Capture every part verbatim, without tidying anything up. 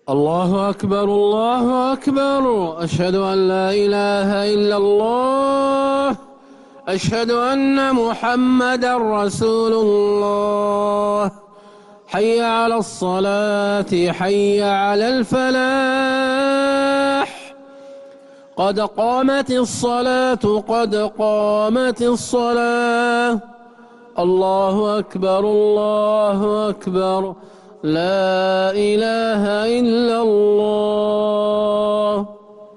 الله أكبر الله أكبر. أشهد أن لا إله إلا الله. أشهد أن محمدا رسول الله. حي على الصلاة حي على الفلاح. قد قامت الصلاة قد قامت الصلاة. الله أكبر الله أكبر. لا إله إلا الله.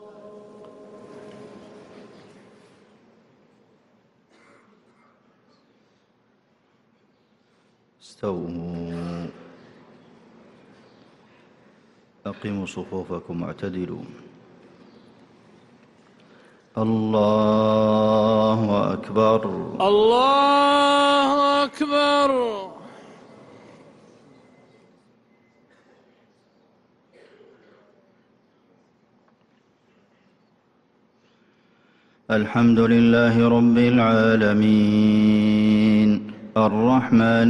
استووا. أقيموا صفوفكم واعتدلوا. الله أكبر الله أكبر. الحمد لله رب العالمين الرحمن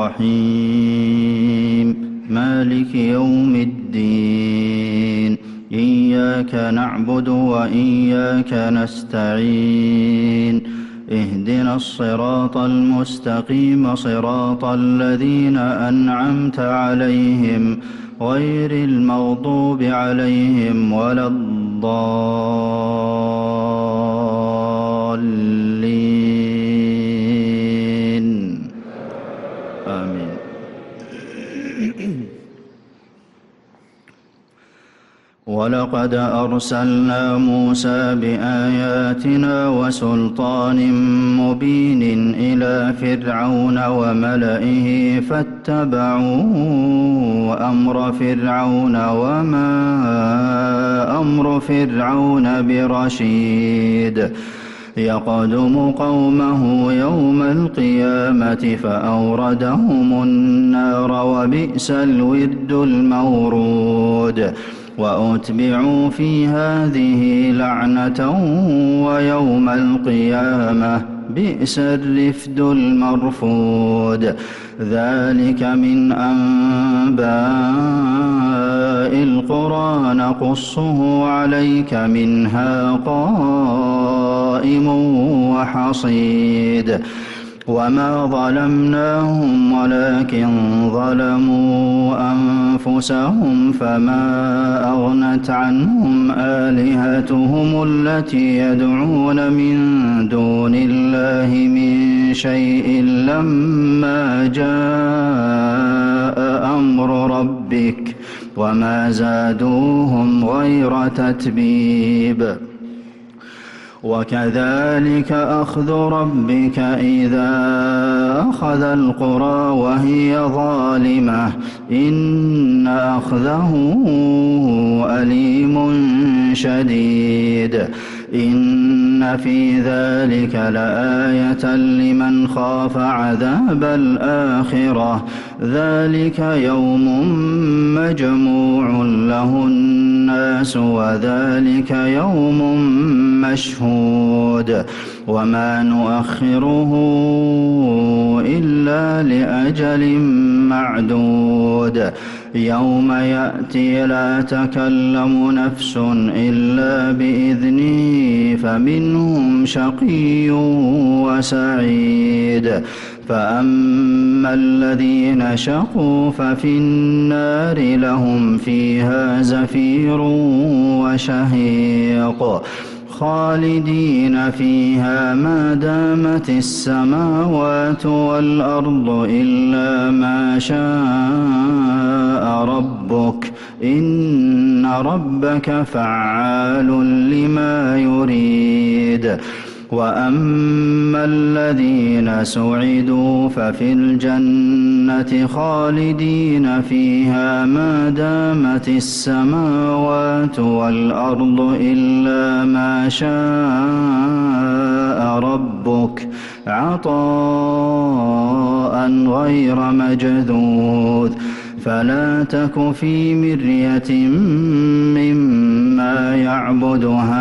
الرحيم مالك يوم الدين إياك نعبد وإياك نستعين اهدنا الصراط المستقيم صراط الذين أنعمت عليهم غير المغضوب عليهم ولا الضالين آمين. ولقد أرسلنا موسى بآياتنا وسلطان مبين إلى فرعون وملئه فاتبعوا أمر فرعون وما أمر فرعون برشيد يقدم قومه يوم القيامة فأوردهم النار وبئس الورد المورود وأتبعوا في هذه لعنة ويوم القيامة بئس الرفد المرفود. ذلك من أنباء القرى نقصه عليك منها قائم وحصيد. وما ظلمناهم ولكن ظلموا أنفسهم فما أغنت عنهم آلهتهم التي يدعون من دون الله من شيء لما جاء أمر ربك وما زادوهم غير تتبيب. وكذلك أخذ ربك إذا أخذ القرى وهي ظالمة إن أخذه أليم شديد. إن في ذلك لآية لمن خاف عذاب الآخرة ذلك يوم مجموع له الناس وذلك يوم مشهود وما نؤخره إلا لأجل معدود. يوم يأتي لا تكلم نفس إلا بإذنه فمنهم شقي وسعيد. فأما الذين شقوا ففي النار لهم فيها زفير وشهيق خالدين فيها ما دامت السماوات والأرض إلا ما شاء ربك إن ربك فعال لما يريد. وأما الذين سعدوا ففي الجنة خالدين فيها ما دامت السماوات والأرض إلا ما شاء ربك عطاء غير مجذوذ. فلا تك في مرية مما يعبد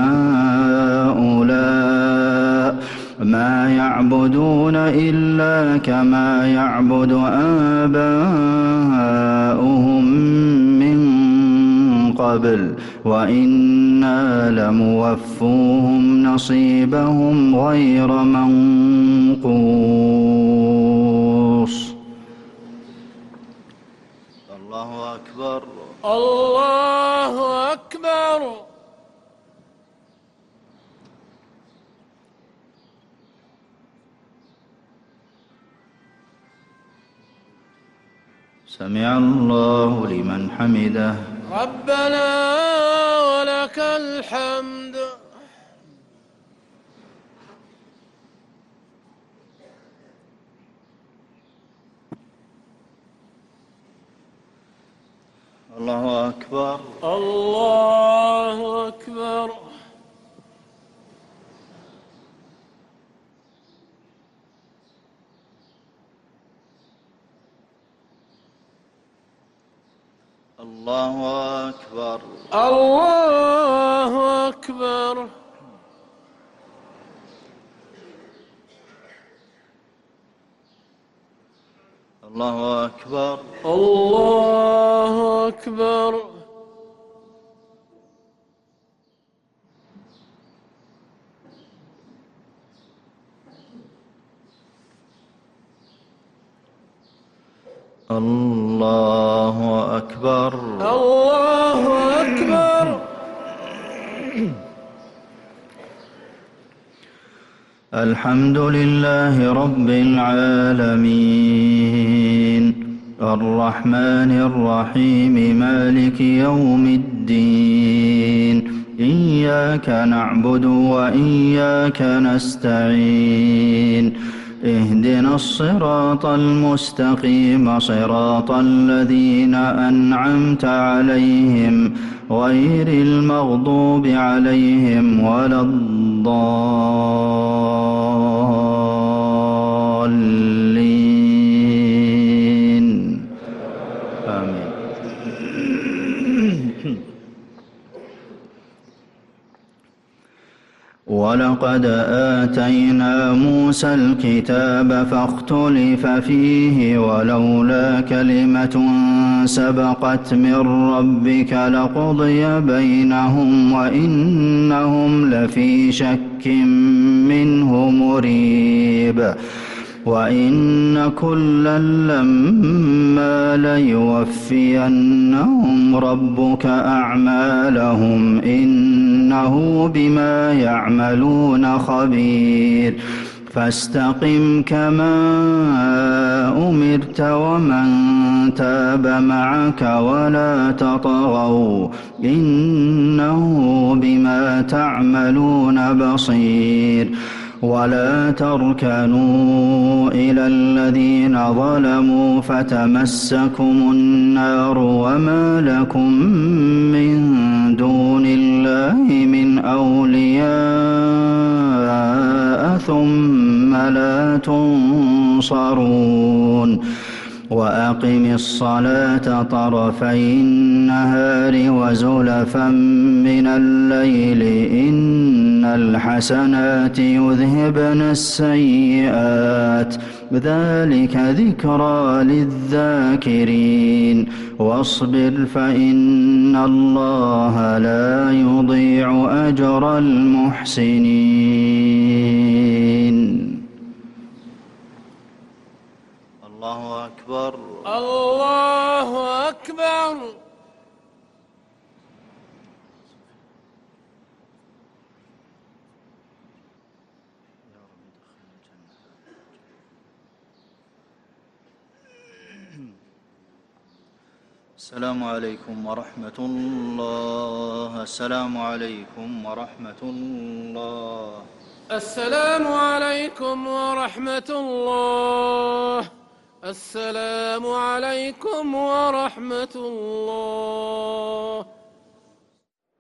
هؤلاء ما يعبدون إلا كما يعبد آباؤهم من قبل وإنا لموفوهم نصيبهم غير منقوص. الله أكبر. الله أكبر. سمع الله لمن حمده. ربنا ولك الحمد. الله أكبر. الله أكبر. الله أكبر. الله أكبر. الله أكبر. الله أكبر. الله أكبر. الله أكبر. الحمد لله رب العالمين الرحمن الرحيم مالك يوم الدين إياك نعبد وإياك نستعين اهدنا الصراط المستقيم صراط الذين أنعمت عليهم غير المغضوب عليهم ولا الضالين آمين. ولقد آتينا موسى الكتاب فاختلف فيه ولولا كلمة سبقت من ربك لقضي بينهم وإنهم لفي شك منه مريب. وإن كلا لما ليوفينهم ربك أعمالهم إنه بما يعملون خبير. فاستقم كما أمرت ومن تاب معك ولا تطغوا إنه بما تعملون بصير. ولا تركنوا إلى الذين ظلموا فتمسكم النار وما لكم من دون الله من أولياء ثم لا تنصرون. وأقم الصلاة طرفي النهار وزلفا من الليل إن الحسنات يذهبن السيئات ذلك ذكرى للذاكرين. واصبر فإن الله لا يضيع أجر المحسنين. الله أكبر. الله أكبر. السلام عليكم ورحمة الله. السلام عليكم ورحمة الله. السلام عليكم ورحمة الله. السلام عليكم ورحمة الله.